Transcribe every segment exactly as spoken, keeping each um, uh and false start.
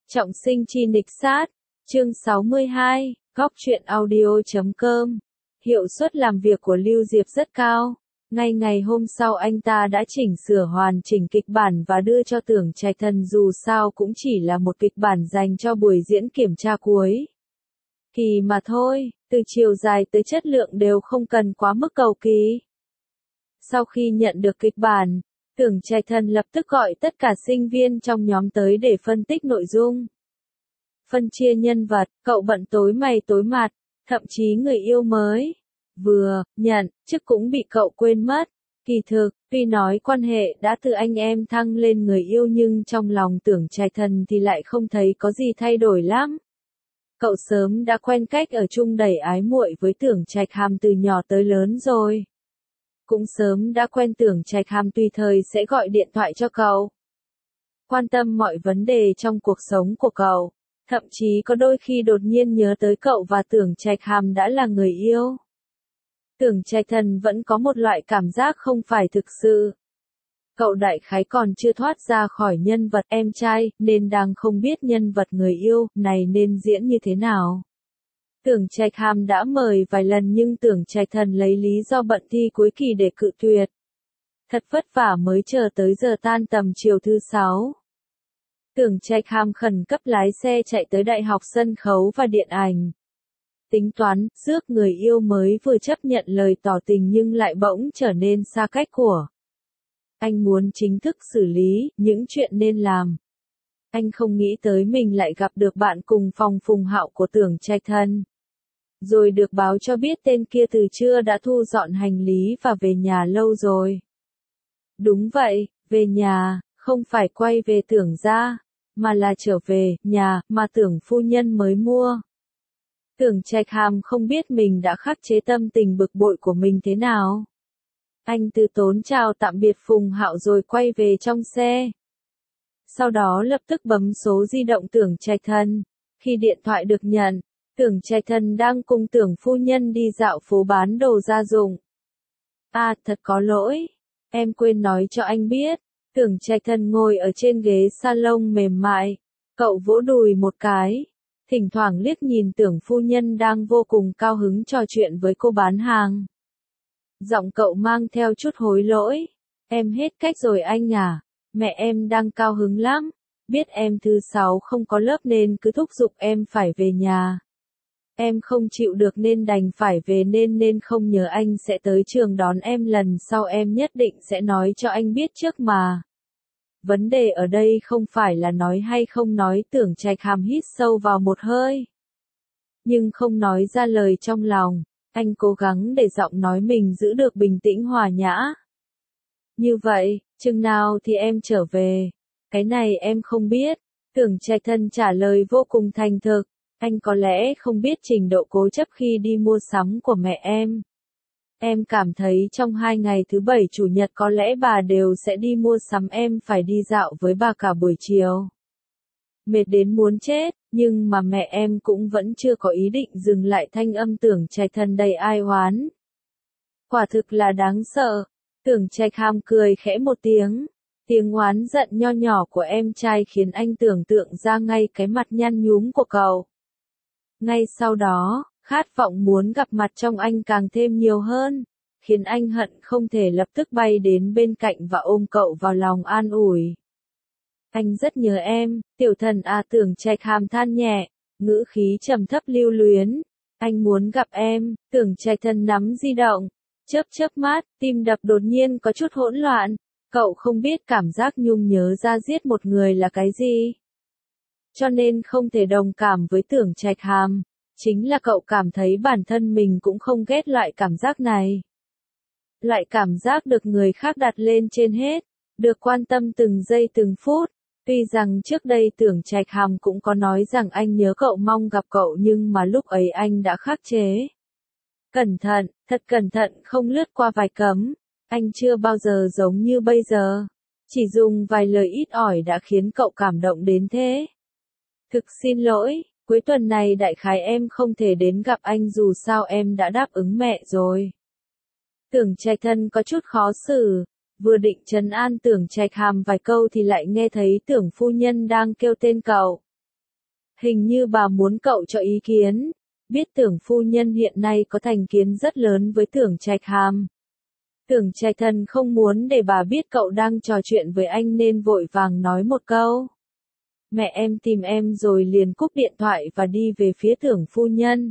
Trọng sinh chi nghịch sát, chương sáu mươi hai, góc truyện audio chấm com. Hiệu suất làm việc của Lưu Diệp rất cao. Ngay ngày hôm sau anh ta đã chỉnh sửa hoàn chỉnh kịch bản và đưa cho Tưởng Trạch Thần, dù sao cũng chỉ là một kịch bản dành cho buổi diễn kiểm tra cuối kỳ mà thôi, từ chiều dài tới chất lượng đều không cần quá mức cầu kỳ. Sau khi nhận được kịch bản, Tưởng Trạch Thần lập tức gọi tất cả sinh viên trong nhóm tới để phân tích nội dung, phân chia nhân vật. Cậu bận tối mày tối mặt, thậm chí người yêu mới vừa nhận chức cũng bị cậu quên mất. Kỳ thực, tuy nói quan hệ đã từ anh em thăng lên người yêu, nhưng trong lòng Tưởng Trạch Thần thì lại không thấy có gì thay đổi lắm. Cậu sớm đã quen cách ở chung đầy ái muội với Tưởng Trạch Hàm từ nhỏ tới lớn rồi. Cũng sớm đã quen Tưởng Trạch Hàm tùy thời sẽ gọi điện thoại cho cậu, quan tâm mọi vấn đề trong cuộc sống của cậu, thậm chí có đôi khi đột nhiên nhớ tới cậu và Tưởng Trạch Hàm đã là người yêu. Tưởng Trạch Thần vẫn có một loại cảm giác không phải thực sự. Cậu đại khái còn chưa thoát ra khỏi nhân vật em trai, nên đang không biết nhân vật người yêu này nên diễn như thế nào. Tưởng Trạch Hàm đã mời vài lần nhưng Tưởng Trạch Thần lấy lý do bận thi cuối kỳ để cự tuyệt. Thật vất vả mới chờ tới giờ tan tầm chiều thứ sáu. Tưởng Trạch Hàm khẩn cấp lái xe chạy tới Đại học Sân khấu và Điện ảnh. Tính toán, rước người yêu mới vừa chấp nhận lời tỏ tình nhưng lại bỗng trở nên xa cách của. Anh muốn chính thức xử lý những chuyện nên làm. Anh không nghĩ tới mình lại gặp được bạn cùng phòng Phùng Hạo của Tưởng Trạch Thần. Rồi được báo cho biết tên kia từ trưa đã thu dọn hành lý và về nhà lâu rồi. Đúng vậy, về nhà, không phải quay về Tưởng gia, mà là trở về nhà mà Tưởng phu nhân mới mua. Tưởng Trạch Hàm không biết mình đã khắc chế tâm tình bực bội của mình thế nào. Anh từ tốn chào tạm biệt Phùng Hạo rồi quay về trong xe. Sau đó lập tức bấm số di động Tưởng Trạch Thần. Khi điện thoại được nhận, Tưởng Trạch Thần đang cùng Tưởng phu nhân đi dạo phố bán đồ gia dụng. À, thật có lỗi, em quên nói cho anh biết. Tưởng Trạch Thần ngồi ở trên ghế salon mềm mại, cậu vỗ đùi một cái, thỉnh thoảng liếc nhìn Tưởng phu nhân đang vô cùng cao hứng trò chuyện với cô bán hàng. Giọng cậu mang theo chút hối lỗi. Em hết cách rồi anh à, mẹ em đang cao hứng lắm, biết em thứ sáu không có lớp nên cứ thúc giục em phải về nhà. Em không chịu được nên đành phải về nên nên không nhờ anh sẽ tới trường đón em, lần sau em nhất định sẽ nói cho anh biết trước mà. Vấn đề ở đây không phải là nói hay không nói. Tưởng Trạch Hàm hít sâu vào một hơi, nhưng không nói ra lời trong lòng. Anh cố gắng để giọng nói mình giữ được bình tĩnh hòa nhã. Như vậy, chừng nào thì em trở về? Cái này em không biết. Tưởng Trạch Thần trả lời vô cùng thành thực. Anh có lẽ không biết trình độ cố chấp khi đi mua sắm của mẹ em. Em cảm thấy trong hai ngày thứ bảy chủ nhật có lẽ bà đều sẽ đi mua sắm, em phải đi dạo với bà cả buổi chiều. Mệt đến muốn chết, nhưng mà mẹ em cũng vẫn chưa có ý định dừng lại. Thanh âm Tưởng Trạch Thần đầy ai oán. Quả thực là đáng sợ. Tưởng Trạch Hàm cười khẽ một tiếng. Tiếng oán giận nho nhỏ của em trai khiến anh tưởng tượng ra ngay cái mặt nhăn nhúm của cậu. Ngay sau đó, khát vọng muốn gặp mặt trong anh càng thêm nhiều hơn, khiến anh hận không thể lập tức bay đến bên cạnh và ôm cậu vào lòng an ủi. Anh rất nhớ em, tiểu thần à. Tưởng Trạch Hàm than nhẹ, ngữ khí trầm thấp lưu luyến. Anh muốn gặp em. Tưởng Trạch Thần nắm di động, chớp chớp mắt, tim đập đột nhiên có chút hỗn loạn. Cậu không biết cảm giác nhung nhớ ra giết một người là cái gì, cho nên không thể đồng cảm với Tưởng Trạch Hàm. Chính là cậu cảm thấy bản thân mình cũng không ghét loại cảm giác này. Loại cảm giác được người khác đặt lên trên hết, được quan tâm từng giây từng phút. Tuy rằng trước đây Tưởng Trạch Hàm cũng có nói rằng anh nhớ cậu, mong gặp cậu, nhưng mà lúc ấy anh đã khắc chế. Cẩn thận, thật cẩn thận không lướt qua vài cấm. Anh chưa bao giờ giống như bây giờ. Chỉ dùng vài lời ít ỏi đã khiến cậu cảm động đến thế. Thực xin lỗi, cuối tuần này đại khái em không thể đến gặp anh, dù sao em đã đáp ứng mẹ rồi. Tưởng Trạch Thần có chút khó xử, vừa định trấn an Tưởng Trạch Hàm vài câu thì lại nghe thấy Tưởng phu nhân đang kêu tên cậu. Hình như bà muốn cậu cho ý kiến. Biết Tưởng phu nhân hiện nay có thành kiến rất lớn với Tưởng Trạch Hàm. Tưởng Trạch Thần không muốn để bà biết cậu đang trò chuyện với anh nên vội vàng nói một câu. Mẹ em tìm em rồi liền cúp điện thoại và đi về phía Tưởng phu nhân.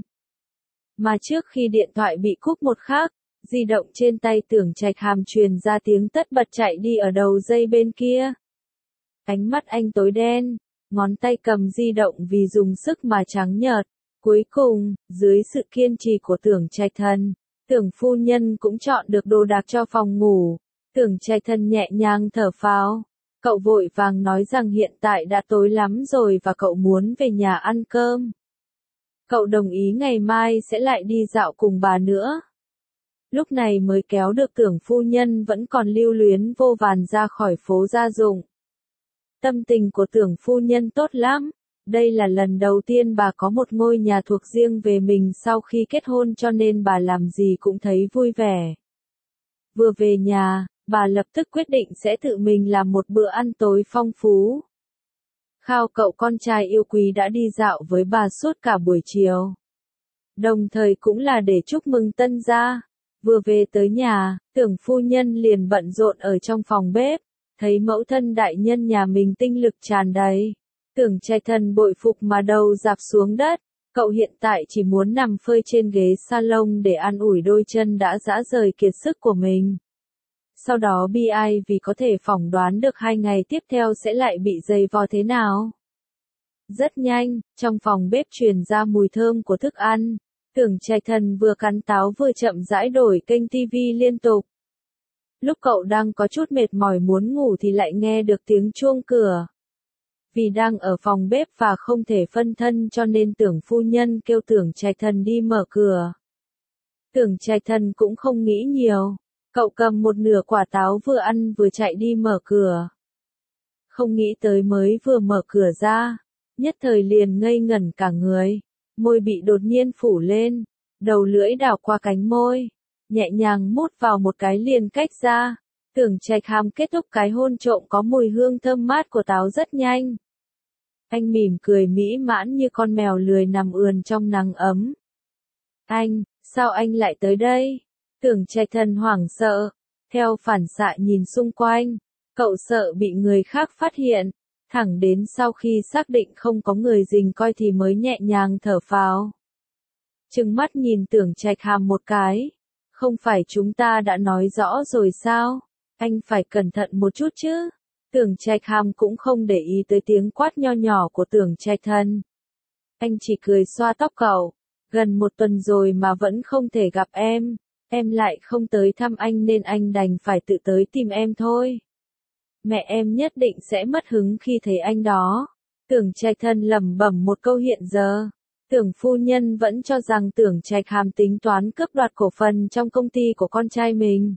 Mà trước khi điện thoại bị cúp một khắc, di động trên tay Tưởng Trạch Hàm truyền ra tiếng tất bật chạy đi ở đầu dây bên kia. Ánh mắt anh tối đen, ngón tay cầm di động vì dùng sức mà trắng nhợt. Cuối cùng, dưới sự kiên trì của Tưởng Trạch Thần, Tưởng phu nhân cũng chọn được đồ đạc cho phòng ngủ. Tưởng Trạch Thần nhẹ nhàng thở phào. Cậu vội vàng nói rằng hiện tại đã tối lắm rồi và cậu muốn về nhà ăn cơm. Cậu đồng ý ngày mai sẽ lại đi dạo cùng bà nữa. Lúc này mới kéo được Tưởng phu nhân vẫn còn lưu luyến vô vàn ra khỏi phố gia dụng. Tâm tình của Tưởng phu nhân tốt lắm. Đây là lần đầu tiên bà có một ngôi nhà thuộc riêng về mình sau khi kết hôn cho nên bà làm gì cũng thấy vui vẻ. Vừa về nhà, bà lập tức quyết định sẽ tự mình làm một bữa ăn tối phong phú. Khao cậu con trai yêu quý đã đi dạo với bà suốt cả buổi chiều. Đồng thời cũng là để chúc mừng tân gia. Vừa về tới nhà, Tưởng phu nhân liền bận rộn ở trong phòng bếp, thấy mẫu thân đại nhân nhà mình tinh lực tràn đầy. Tưởng Trạch Thần bội phục mà đầu dạp xuống đất, cậu hiện tại chỉ muốn nằm phơi trên ghế salon để an ủi đôi chân đã rã rời kiệt sức của mình. Sau đó bi ai vì có thể phỏng đoán được hai ngày tiếp theo sẽ lại bị giày vò thế nào. Rất nhanh, trong phòng bếp truyền ra mùi thơm của thức ăn, Tưởng Trạch Thần vừa cắn táo vừa chậm rãi đổi kênh tivi liên tục. Lúc cậu đang có chút mệt mỏi muốn ngủ thì lại nghe được tiếng chuông cửa. Vì đang ở phòng bếp và không thể phân thân cho nên Tưởng phu nhân kêu Tưởng Trạch Thần đi mở cửa. Tưởng Trạch Thần cũng không nghĩ nhiều, cậu cầm một nửa quả táo vừa ăn vừa chạy đi mở cửa. Không nghĩ tới mới vừa mở cửa ra, nhất thời liền ngây ngẩn cả người, môi bị đột nhiên phủ lên, đầu lưỡi đảo qua cánh môi, nhẹ nhàng mút vào một cái liền cách ra. Tưởng Trạch Hàm kết thúc cái hôn trộm có mùi hương thơm mát của táo rất nhanh. Anh mỉm cười mỹ mãn như con mèo lười nằm ườn trong nắng ấm. Anh, sao anh lại tới đây? Tưởng Trạch Thần hoảng sợ, theo phản xạ nhìn xung quanh, cậu sợ bị người khác phát hiện, thẳng đến sau khi xác định không có người rình coi thì mới nhẹ nhàng thở phào. Trừng mắt nhìn Tưởng Trạch Hàm một cái, không phải chúng ta đã nói rõ rồi sao? Anh phải cẩn thận một chút chứ. Tưởng Trạch Hàm cũng không để ý tới tiếng quát nho nhỏ của Tưởng Trạch Thần. Anh chỉ cười xoa tóc cậu. Gần một tuần rồi mà vẫn không thể gặp em. Em lại không tới thăm anh nên anh đành phải tự tới tìm em thôi. Mẹ em nhất định sẽ mất hứng khi thấy anh đó. Tưởng Trạch Thần lẩm bẩm một câu hiện giờ. Tưởng phu nhân vẫn cho rằng Tưởng Trạch Hàm tính toán cướp đoạt cổ phần trong công ty của con trai mình.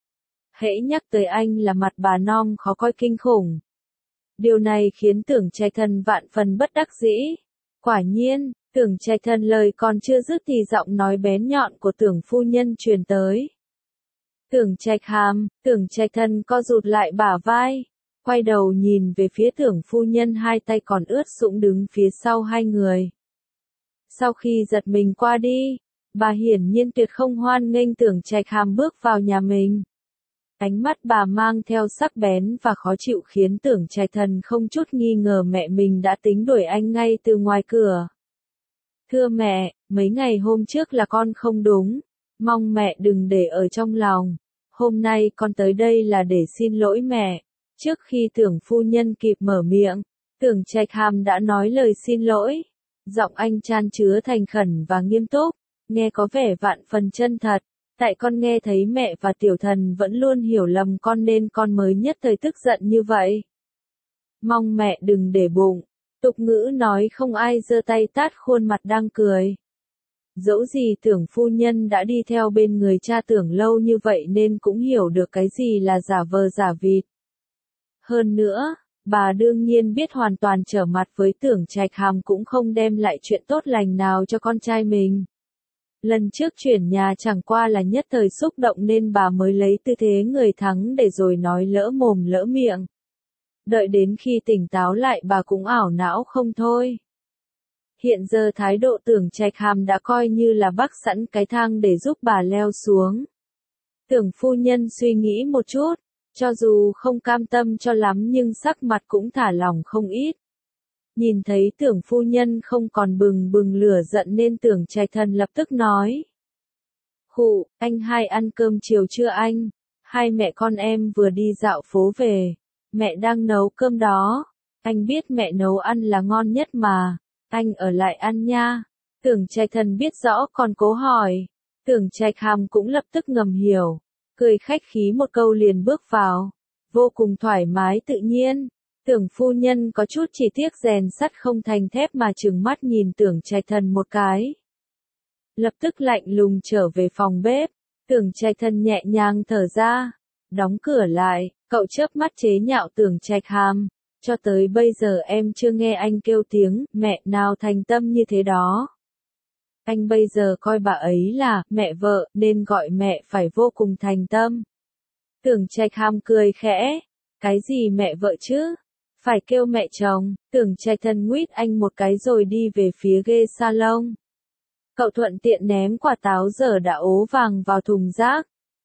Hễ nhắc tới anh là mặt bà non khó coi kinh khủng. Điều này khiến Tưởng Trạch Thần vạn phần bất đắc dĩ. Quả nhiên, Tưởng Trạch Thần lời còn chưa dứt thì giọng nói bén nhọn của Tưởng phu nhân truyền tới. Tưởng Trạch Hàm, Tưởng Trạch Thần co rụt lại bả vai, quay đầu nhìn về phía Tưởng phu nhân hai tay còn ướt sũng đứng phía sau hai người. Sau khi giật mình qua đi, bà hiển nhiên tuyệt không hoan nghênh Tưởng Trạch Hàm bước vào nhà mình. Ánh mắt bà mang theo sắc bén và khó chịu khiến Tưởng Trạch Thần không chút nghi ngờ mẹ mình đã tính đuổi anh ngay từ ngoài cửa. Thưa mẹ, mấy ngày hôm trước là con không đúng, mong mẹ đừng để ở trong lòng. Hôm nay con tới đây là để xin lỗi mẹ. Trước khi Tưởng phu nhân kịp mở miệng, Tưởng Trạch Hàm đã nói lời xin lỗi. Giọng anh chan chứa thành khẩn và nghiêm túc, nghe có vẻ vạn phần chân thật. Tại con nghe thấy mẹ và tiểu thần vẫn luôn hiểu lầm con nên con mới nhất thời tức giận như vậy. Mong mẹ đừng để bụng. Tục ngữ nói không ai giơ tay tát khuôn mặt đang cười. Dẫu gì Tưởng phu nhân đã đi theo bên người cha Tưởng lâu như vậy nên cũng hiểu được cái gì là giả vờ giả vịt. Hơn nữa, bà đương nhiên biết hoàn toàn trở mặt với Tưởng Trạch Hàm cũng không đem lại chuyện tốt lành nào cho con trai mình. Lần trước chuyển nhà chẳng qua là nhất thời xúc động nên bà mới lấy tư thế người thắng để rồi nói lỡ mồm lỡ miệng. Đợi đến khi tỉnh táo lại bà cũng ảo não không thôi. Hiện giờ thái độ Tưởng Trạch Hàm đã coi như là bắc sẵn cái thang để giúp bà leo xuống. Tưởng phu nhân suy nghĩ một chút, cho dù không cam tâm cho lắm nhưng sắc mặt cũng thả lỏng không ít. Nhìn thấy Tưởng phu nhân không còn bừng bừng lửa giận nên Tưởng Trạch Thần lập tức nói. Khụ, anh hai ăn cơm chiều chưa anh? Hai mẹ con em vừa đi dạo phố về. Mẹ đang nấu cơm đó. Anh biết mẹ nấu ăn là ngon nhất mà. Anh ở lại ăn nha. Tưởng Trạch Thần biết rõ còn cố hỏi. Tưởng Trạch Hàm cũng lập tức ngầm hiểu. Cười khách khí một câu liền bước vào. Vô cùng thoải mái tự nhiên. Tưởng phu nhân có chút chỉ tiếc rèn sắt không thành thép mà trừng mắt nhìn Tưởng Trạch Thần một cái. Lập tức lạnh lùng trở về phòng bếp. Tưởng Trạch Thần nhẹ nhàng thở ra. Đóng cửa lại, cậu chớp mắt chế nhạo Tưởng Trạch Hàm. Cho tới bây giờ em chưa nghe anh kêu tiếng mẹ nào thành tâm như thế đó. Anh bây giờ coi bà ấy là mẹ vợ nên gọi mẹ phải vô cùng thành tâm. Tưởng Trạch Hàm cười khẽ. Cái gì mẹ vợ chứ? Phải kêu mẹ chồng. Tưởng Trạch Thần nguyết anh một cái rồi đi về phía ghế salon. Cậu thuận tiện ném quả táo dở đã ố vàng vào thùng rác.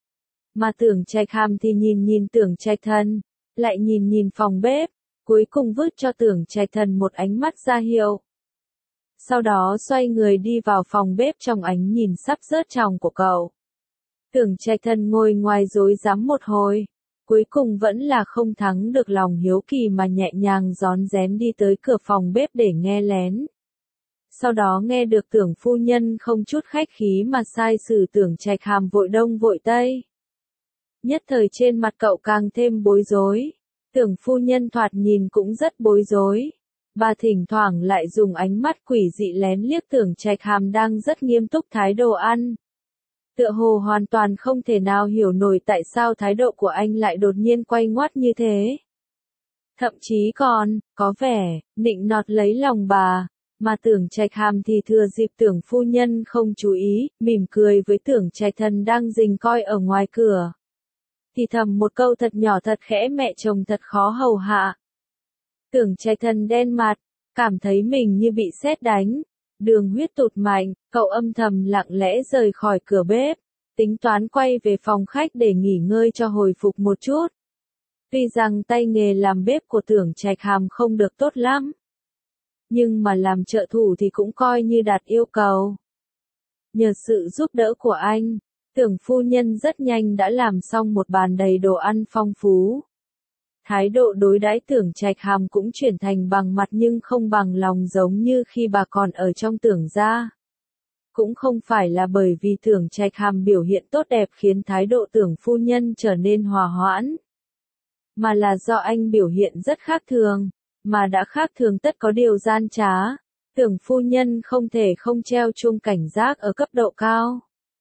Mà Tưởng Trạch Hàm thì nhìn nhìn Tưởng Trạch Thần, lại nhìn nhìn phòng bếp, cuối cùng vứt cho Tưởng Trạch Thần một ánh mắt ra hiệu. Sau đó xoay người đi vào phòng bếp trong ánh nhìn sắp rớt tròng của cậu. Tưởng Trạch Thần ngồi ngoài rối rắm một hồi, cuối cùng vẫn là không thắng được lòng hiếu kỳ mà nhẹ nhàng rón rén đi tới cửa phòng bếp để nghe lén. Sau đó nghe được Tưởng phu nhân không chút khách khí mà sai xử Tưởng Trạch Hàm vội đông vội tây. Nhất thời trên mặt cậu càng thêm bối rối. Tưởng phu nhân thoạt nhìn cũng rất bối rối. Bà thỉnh thoảng lại dùng ánh mắt quỷ dị lén liếc Tưởng Trạch Hàm đang rất nghiêm túc thái độ ăn. Tựa hồ hoàn toàn không thể nào hiểu nổi tại sao thái độ của anh lại đột nhiên quay ngoắt như thế. Thậm chí còn, có vẻ, nịnh nọt lấy lòng bà. Mà Tưởng Trạch Hàm thì thừa dịp Tưởng phu nhân không chú ý, mỉm cười với Tưởng Trạch Thần đang rình coi ở ngoài cửa. Thì thầm một câu thật nhỏ thật khẽ mẹ chồng thật khó hầu hạ. Tưởng Trạch Thần đen mặt, cảm thấy mình như bị sét đánh. Đường huyết tụt mạnh, cậu âm thầm lặng lẽ rời khỏi cửa bếp, tính toán quay về phòng khách để nghỉ ngơi cho hồi phục một chút. Tuy rằng tay nghề làm bếp của Tưởng Trạch Hàm không được tốt lắm, nhưng mà làm trợ thủ thì cũng coi như đạt yêu cầu. Nhờ sự giúp đỡ của anh, Tưởng phu nhân rất nhanh đã làm xong một bàn đầy đồ ăn phong phú. Thái độ đối đãi Tưởng Trạch Hàm cũng chuyển thành bằng mặt nhưng không bằng lòng giống như khi bà còn ở trong Tưởng gia. Cũng không phải là bởi vì Tưởng Trạch Hàm biểu hiện tốt đẹp khiến thái độ Tưởng phu nhân trở nên hòa hoãn, mà là do anh biểu hiện rất khác thường, mà đã khác thường tất có điều gian trá. Tưởng phu nhân không thể không treo chuông cảnh giác ở cấp độ cao.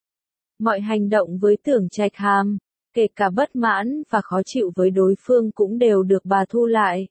Mọi hành động với Tưởng Trạch Hàm, kể cả bất mãn và khó chịu với đối phương cũng đều được bà thu lại.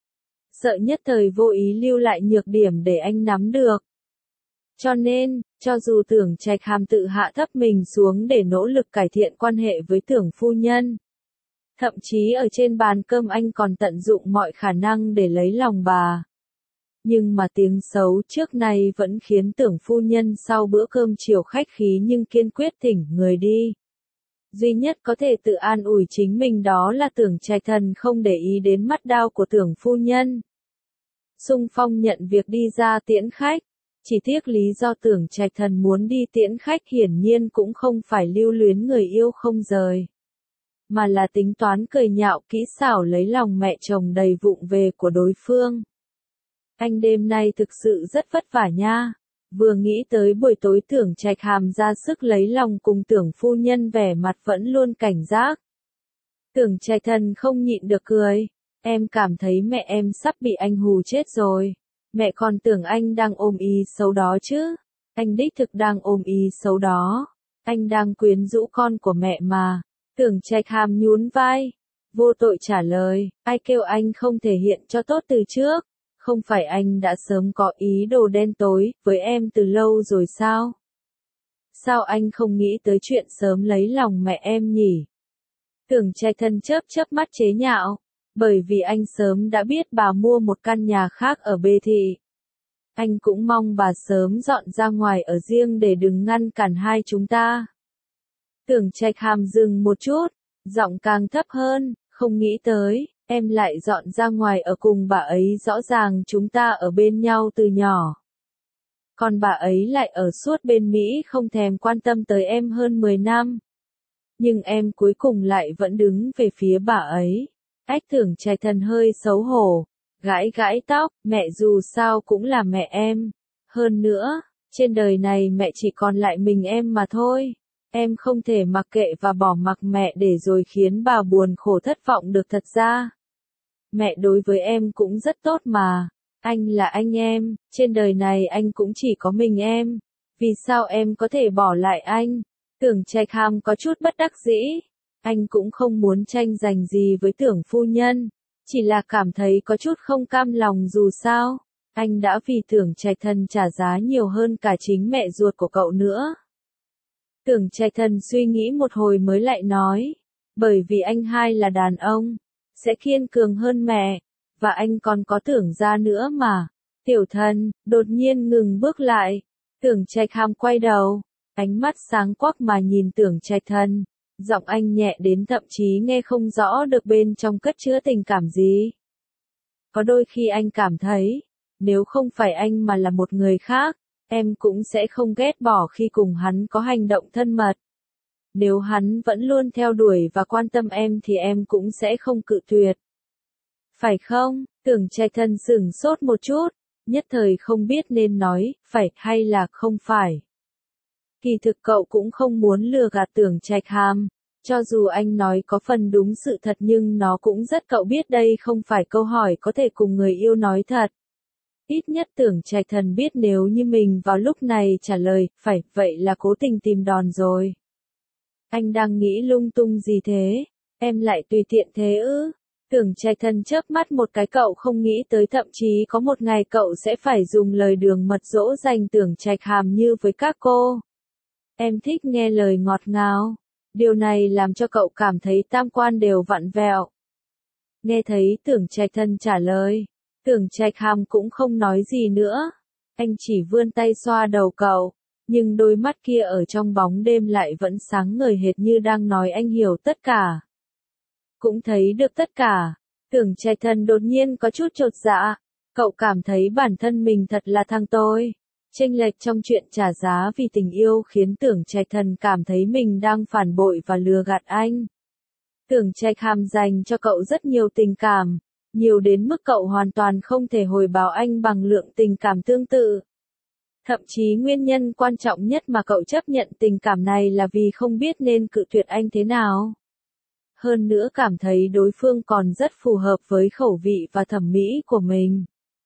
Sợ nhất thời vô ý lưu lại nhược điểm để anh nắm được. Cho nên, cho dù Tưởng Trạch Hàm tự hạ thấp mình xuống để nỗ lực cải thiện quan hệ với Tưởng phu nhân, thậm chí ở trên bàn cơm anh còn tận dụng mọi khả năng để lấy lòng bà. Nhưng mà tiếng xấu trước nay vẫn khiến Tưởng phu nhân sau bữa cơm chiều khách khí nhưng kiên quyết thỉnh người đi. Duy nhất có thể tự an ủi chính mình đó là Tưởng Trạch Thần không để ý đến mắt đao của Tưởng phu nhân. Xung phong nhận việc đi ra tiễn khách. Chỉ tiếc lý do Tưởng Trạch Thần muốn đi tiễn khách hiển nhiên cũng không phải lưu luyến người yêu không rời, mà là tính toán cười nhạo kỹ xảo lấy lòng mẹ chồng đầy vụng về của đối phương. Anh đêm nay thực sự rất vất vả nha. Vừa nghĩ tới buổi tối Tưởng Trạch Hàm ra sức lấy lòng cùng Tưởng phu nhân vẻ mặt vẫn luôn cảnh giác. Tưởng Trạch Thần không nhịn được cười. Em cảm thấy mẹ em sắp bị anh hù chết rồi. Mẹ còn tưởng anh đang ôm ý xấu đó chứ. Anh đích thực đang ôm ý xấu đó. Anh đang quyến rũ con của mẹ mà. Tưởng Trạch Hàm nhún vai. Vô tội trả lời. Ai kêu anh không thể hiện cho tốt từ trước. Không phải anh đã sớm có ý đồ đen tối với em từ lâu rồi sao? Sao anh không nghĩ tới chuyện sớm lấy lòng mẹ em nhỉ? Tưởng Trạch Thần chớp chớp mắt chế nhạo. Bởi vì anh sớm đã biết bà mua một căn nhà khác ở Bê Thị. Anh cũng mong bà sớm dọn ra ngoài ở riêng để đừng ngăn cản hai chúng ta. Tưởng Trạch Hàm dừng một chút, giọng càng thấp hơn, không nghĩ tới, em lại dọn ra ngoài ở cùng bà ấy, rõ ràng chúng ta ở bên nhau từ nhỏ. Còn bà ấy lại ở suốt bên Mỹ không thèm quan tâm tới em hơn mười năm. Nhưng em cuối cùng lại vẫn đứng về phía bà ấy. Ách Tưởng Trạch Thần hơi xấu hổ, gãi gãi tóc, mẹ dù sao cũng là mẹ em. Hơn nữa, trên đời này mẹ chỉ còn lại mình em mà thôi. Em không thể mặc kệ và bỏ mặc mẹ để rồi khiến bà buồn khổ thất vọng được. Thật ra, mẹ đối với em cũng rất tốt mà. Anh là anh em, trên đời này anh cũng chỉ có mình em. Vì sao em có thể bỏ lại anh? Tưởng Trạch Hàm có chút bất đắc dĩ. Anh cũng không muốn tranh giành gì với Tưởng phu nhân. Chỉ là cảm thấy có chút không cam lòng, dù sao. Anh đã vì Tưởng Trạch Thần trả giá nhiều hơn cả chính mẹ ruột của cậu nữa. Tưởng Trạch Thần suy nghĩ một hồi mới lại nói. Bởi vì anh hai là đàn ông, sẽ kiên cường hơn mẹ. Và anh còn có Tưởng gia nữa mà. Tiểu Thần đột nhiên ngừng bước lại. Tưởng Trạch Hàm quay đầu, ánh mắt sáng quắc mà nhìn Tưởng Trạch Thần. Giọng anh nhẹ đến thậm chí nghe không rõ được bên trong cất chứa tình cảm gì. Có đôi khi anh cảm thấy, nếu không phải anh mà là một người khác, em cũng sẽ không ghét bỏ khi cùng hắn có hành động thân mật. Nếu hắn vẫn luôn theo đuổi và quan tâm em thì em cũng sẽ không cự tuyệt. Phải không? Tưởng Trạch Thần sửng sốt một chút, nhất thời không biết nên nói, phải hay là không phải. Kỳ thực cậu cũng không muốn lừa gạt Tưởng Trạch Hàm, cho dù anh nói có phần đúng sự thật nhưng nó cũng rất, cậu biết đây không phải câu hỏi có thể cùng người yêu nói thật. Ít nhất Tưởng Trạch Thần biết nếu như mình vào lúc này trả lời, phải, vậy là cố tình tìm đòn rồi. Anh đang nghĩ lung tung gì thế? Em lại tùy tiện thế ư? Tưởng Trạch Thần chớp mắt một cái, cậu không nghĩ tới thậm chí có một ngày cậu sẽ phải dùng lời đường mật dỗ dành Tưởng Trạch Hàm như với các cô. Em thích nghe lời ngọt ngào. Điều này làm cho cậu cảm thấy tam quan đều vặn vẹo. Nghe thấy Tưởng Trạch Thần trả lời, Tưởng Trạch Hàm cũng không nói gì nữa. Anh chỉ vươn tay xoa đầu cậu, nhưng đôi mắt kia ở trong bóng đêm lại vẫn sáng ngời hệt như đang nói anh hiểu tất cả. Cũng thấy được tất cả. Tưởng Trạch Thần đột nhiên có chút chột dạ. Cậu cảm thấy bản thân mình thật là thằng tôi. Chênh lệch trong chuyện trả giá vì tình yêu khiến Tưởng Trạch Thần cảm thấy mình đang phản bội và lừa gạt anh. Tưởng Trạch Hàm dành cho cậu rất nhiều tình cảm, nhiều đến mức cậu hoàn toàn không thể hồi báo anh bằng lượng tình cảm tương tự. Thậm chí nguyên nhân quan trọng nhất mà cậu chấp nhận tình cảm này là vì không biết nên cự tuyệt anh thế nào. Hơn nữa cảm thấy đối phương còn rất phù hợp với khẩu vị và thẩm mỹ của mình.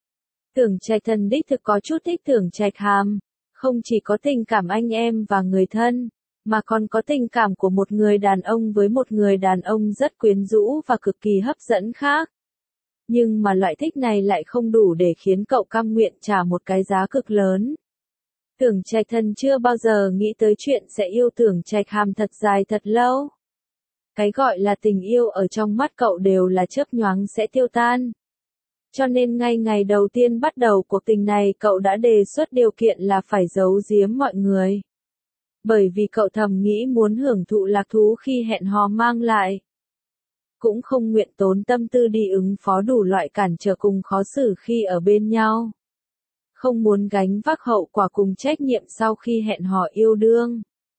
Tưởng Trạch Thần đích thực có chút thích Tưởng Trạch Hàm, không chỉ có tình cảm anh em và người thân, mà còn có tình cảm của một người đàn ông với một người đàn ông rất quyến rũ và cực kỳ hấp dẫn khác. Nhưng mà loại thích này lại không đủ để khiến cậu cam nguyện trả một cái giá cực lớn. Tưởng Trạch Thần chưa bao giờ nghĩ tới chuyện sẽ yêu Tưởng Trạch Hàm thật dài thật lâu. Cái gọi là tình yêu ở trong mắt cậu đều là chớp nhoáng sẽ tiêu tan. Cho nên ngay ngày đầu tiên bắt đầu cuộc tình này cậu đã đề xuất điều kiện là phải giấu giếm mọi người. Bởi vì cậu thầm nghĩ muốn hưởng thụ lạc thú khi hẹn hò mang lại. Cũng không nguyện tốn tâm tư đi ứng phó đủ loại cản trở cùng khó xử khi ở bên nhau. Không muốn gánh vác hậu quả cùng trách nhiệm sau khi hẹn hò yêu đương.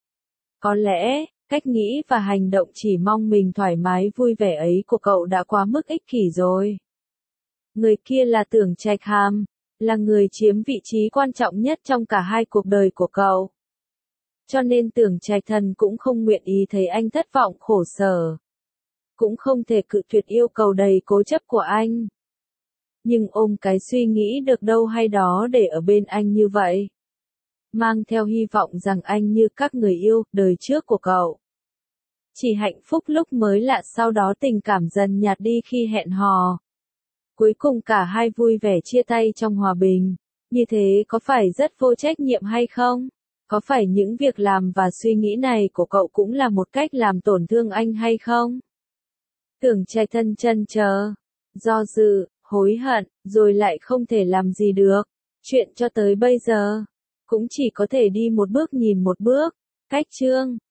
Có lẽ, cách nghĩ và hành động chỉ mong mình thoải mái vui vẻ ấy của cậu đã quá mức ích kỷ rồi. Người kia là Tưởng Trạch Hàm, là người chiếm vị trí quan trọng nhất trong cả hai cuộc đời của cậu. Cho nên Tưởng Trạch Thần cũng không nguyện ý thấy anh thất vọng khổ sở. Cũng không thể cự tuyệt yêu cầu đầy cố chấp của anh. Nhưng ôm cái suy nghĩ được đâu hay đó để ở bên anh như vậy. Mang theo hy vọng rằng anh như các người yêu đời trước của cậu. Chỉ hạnh phúc lúc mới lạ, sau đó tình cảm dần nhạt đi khi hẹn hò. Cuối cùng cả hai vui vẻ chia tay trong hòa bình. Như thế có phải rất vô trách nhiệm hay không? Có phải những việc làm và suy nghĩ này của cậu cũng là một cách làm tổn thương anh hay không? Tưởng Trạch Thần chần chờ, do dự, hối hận, rồi lại không thể làm gì được. Chuyện cho tới bây giờ, cũng chỉ có thể đi một bước nhìn một bước. Cách chương